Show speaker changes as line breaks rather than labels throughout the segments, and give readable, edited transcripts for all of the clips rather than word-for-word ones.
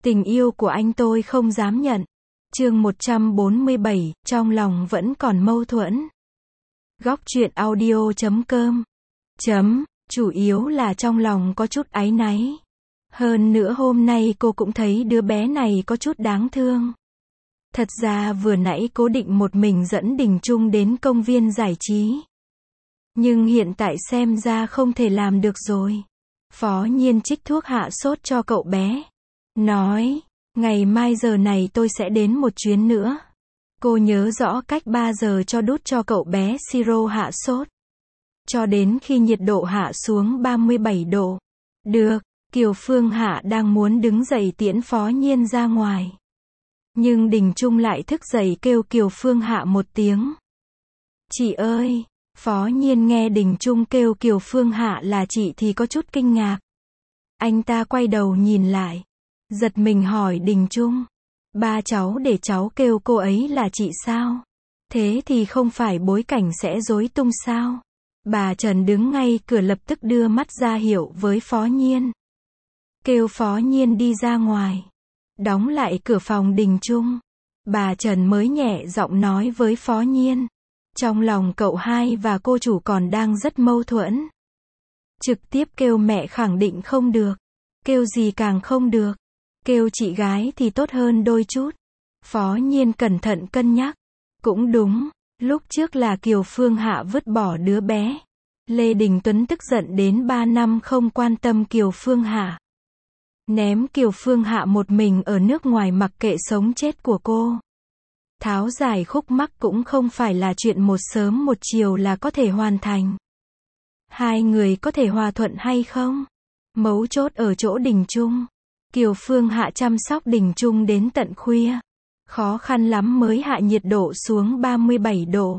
Tình yêu của anh tôi không dám nhận. Chương 147, trong lòng vẫn còn mâu thuẫn. Góc truyện audio.com. Chủ yếu là trong lòng có chút áy náy. Hơn nữa hôm nay cô cũng thấy đứa bé này có chút đáng thương. Thật ra vừa nãy cô định một mình dẫn Đình Trung đến công viên giải trí. Nhưng hiện tại xem ra không thể làm được rồi. Phó Nhiên trích thuốc hạ sốt cho cậu bé. Nói, ngày mai giờ này tôi sẽ đến một chuyến nữa. Cô nhớ rõ cách 3 giờ cho đút cho cậu bé siro hạ sốt. Cho đến khi nhiệt độ hạ xuống 37 độ. Được, Kiều Phương Hạ đang muốn đứng dậy tiễn Phó Nhiên ra ngoài. Nhưng Đình Trung lại thức dậy kêu Kiều Phương Hạ một tiếng. Chị ơi! Phó Nhiên nghe Đình Trung kêu Kiều Phương Hạ là chị thì có chút kinh ngạc. Anh ta quay đầu nhìn lại. Giật mình hỏi Đình Trung. Ba cháu để cháu kêu cô ấy là chị sao? Thế thì không phải bối cảnh sẽ rối tung sao? Bà Trần đứng ngay cửa lập tức đưa mắt ra hiệu với Phó Nhiên. Kêu Phó Nhiên đi ra ngoài. Đóng lại cửa phòng Đình Trung. Bà Trần mới nhẹ giọng nói với Phó Nhiên. Trong lòng cậu hai và cô chủ còn đang rất mâu thuẫn. Trực tiếp kêu mẹ khẳng định không được. Kêu gì càng không được. Kêu chị gái thì tốt hơn đôi chút. Phó Nhiên cẩn thận cân nhắc. Cũng đúng, lúc trước là Kiều Phương Hạ vứt bỏ đứa bé. Lê Đình Tuấn tức giận đến 3 năm không quan tâm Kiều Phương Hạ. Ném Kiều Phương Hạ một mình ở nước ngoài mặc kệ sống chết của cô. Tháo giải khúc mắc cũng không phải là chuyện một sớm một chiều là có thể hoàn thành. Hai người có thể hòa thuận hay không? Mấu chốt ở chỗ Đình Trung. Kiều Phương Hạ chăm sóc Đình Trung đến tận khuya. Khó khăn lắm mới hạ nhiệt độ xuống 37 độ.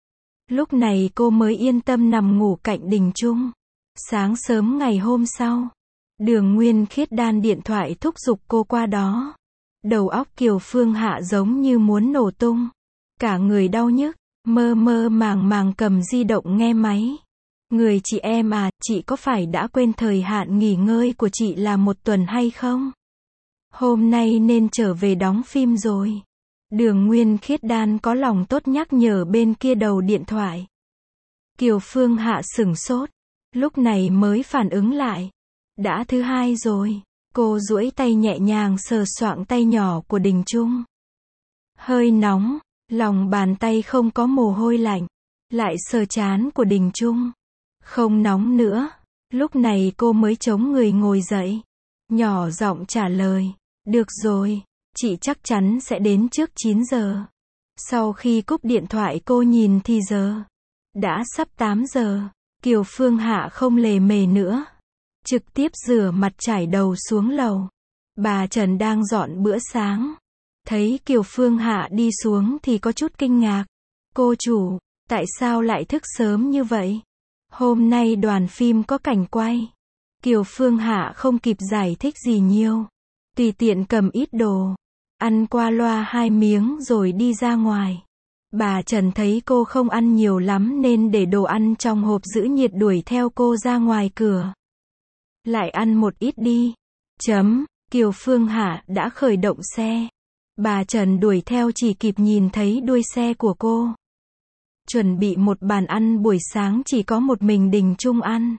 Lúc này cô mới yên tâm nằm ngủ cạnh Đình Trung. Sáng sớm ngày hôm sau, Đường Nguyên Khiết đan điện thoại thúc giục cô qua đó. Đầu óc Kiều Phương Hạ giống như muốn nổ tung. Cả người đau nhức, mơ mơ màng màng cầm di động nghe máy. Người chị em à, chị có phải đã quên thời hạn nghỉ ngơi của chị là 1 tuần hay không? Hôm nay nên trở về đóng phim rồi. Đường Nguyên Khiết đan có lòng tốt nhắc nhở bên kia đầu điện thoại. Kiều Phương Hạ sửng sốt. Lúc này mới phản ứng lại. Đã thứ 2 rồi. Cô duỗi tay nhẹ nhàng sờ soạng tay nhỏ của Đình Trung. Hơi nóng, lòng bàn tay không có mồ hôi lạnh. Lại sờ trán của Đình Trung. Không nóng nữa. Lúc này cô mới chống người ngồi dậy. Nhỏ giọng trả lời. Được rồi, chị chắc chắn sẽ đến trước 9 giờ. Sau khi cúp điện thoại cô nhìn thì giờ. Đã sắp 8 giờ. Kiều Phương Hạ không lề mề nữa. Trực tiếp rửa mặt trải đầu xuống lầu. Bà Trần đang dọn bữa sáng. Thấy Kiều Phương Hạ đi xuống thì có chút kinh ngạc. Cô chủ, tại sao lại thức sớm như vậy? Hôm nay đoàn phim có cảnh quay. Kiều Phương Hạ không kịp giải thích gì nhiều. Tùy tiện cầm ít đồ. Ăn qua loa 2 miếng rồi đi ra ngoài. Bà Trần thấy cô không ăn nhiều lắm nên để đồ ăn trong hộp giữ nhiệt đuổi theo cô ra ngoài cửa. Lại ăn một ít đi. Kiều Phương Hạ đã khởi động xe. Bà Trần đuổi theo chỉ kịp nhìn thấy đuôi xe của cô. Chuẩn bị một bàn ăn buổi sáng chỉ có một mình Đình Trung ăn.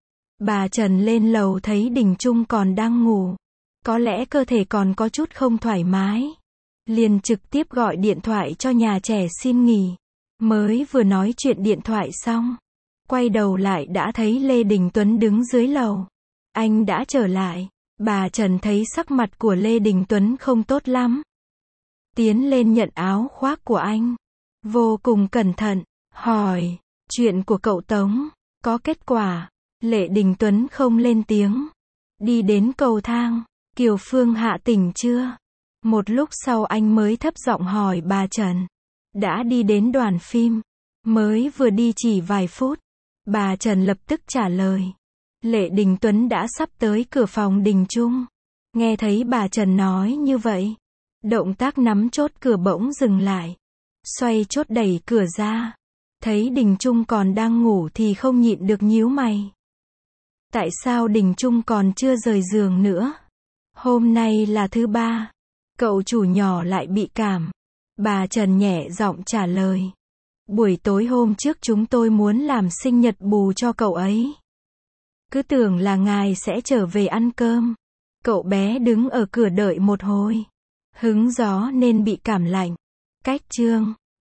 Bà Trần lên lầu thấy Đình Trung còn đang ngủ. Có lẽ cơ thể còn có chút không thoải mái. Liền trực tiếp gọi điện thoại cho nhà trẻ xin nghỉ. Mới vừa nói chuyện điện thoại xong. Quay đầu lại đã thấy Lê Đình Tuấn đứng dưới lầu. Anh đã trở lại. Bà Trần thấy sắc mặt của Lê Đình Tuấn không tốt lắm. Tiến lên nhận áo khoác của anh. Vô cùng cẩn thận. Hỏi. Chuyện của cậu Tống. Có kết quả. Lê Đình Tuấn không lên tiếng. Đi đến cầu thang. Kiều Phương Hạ tỉnh chưa? Một lúc sau anh mới thấp giọng hỏi bà Trần. Đã đi đến đoàn phim. Mới vừa đi chỉ vài phút. Bà Trần lập tức trả lời. Lê Đình Tuấn đã sắp tới cửa phòng Đình Trung. Nghe thấy bà Trần nói như vậy. Động tác nắm chốt cửa bỗng dừng lại. Xoay chốt đẩy cửa ra. Thấy Đình Trung còn đang ngủ thì không nhịn được nhíu mày. Tại sao Đình Trung còn chưa rời giường nữa? Hôm nay là thứ ba. Cậu chủ nhỏ lại bị cảm. Bà Trần nhẹ giọng trả lời. Buổi tối hôm trước chúng tôi muốn làm sinh nhật bù cho cậu ấy. Cứ tưởng là ngài sẽ trở về ăn cơm. Cậu bé đứng ở cửa đợi một hồi. Hứng gió nên bị cảm lạnh. Cách chương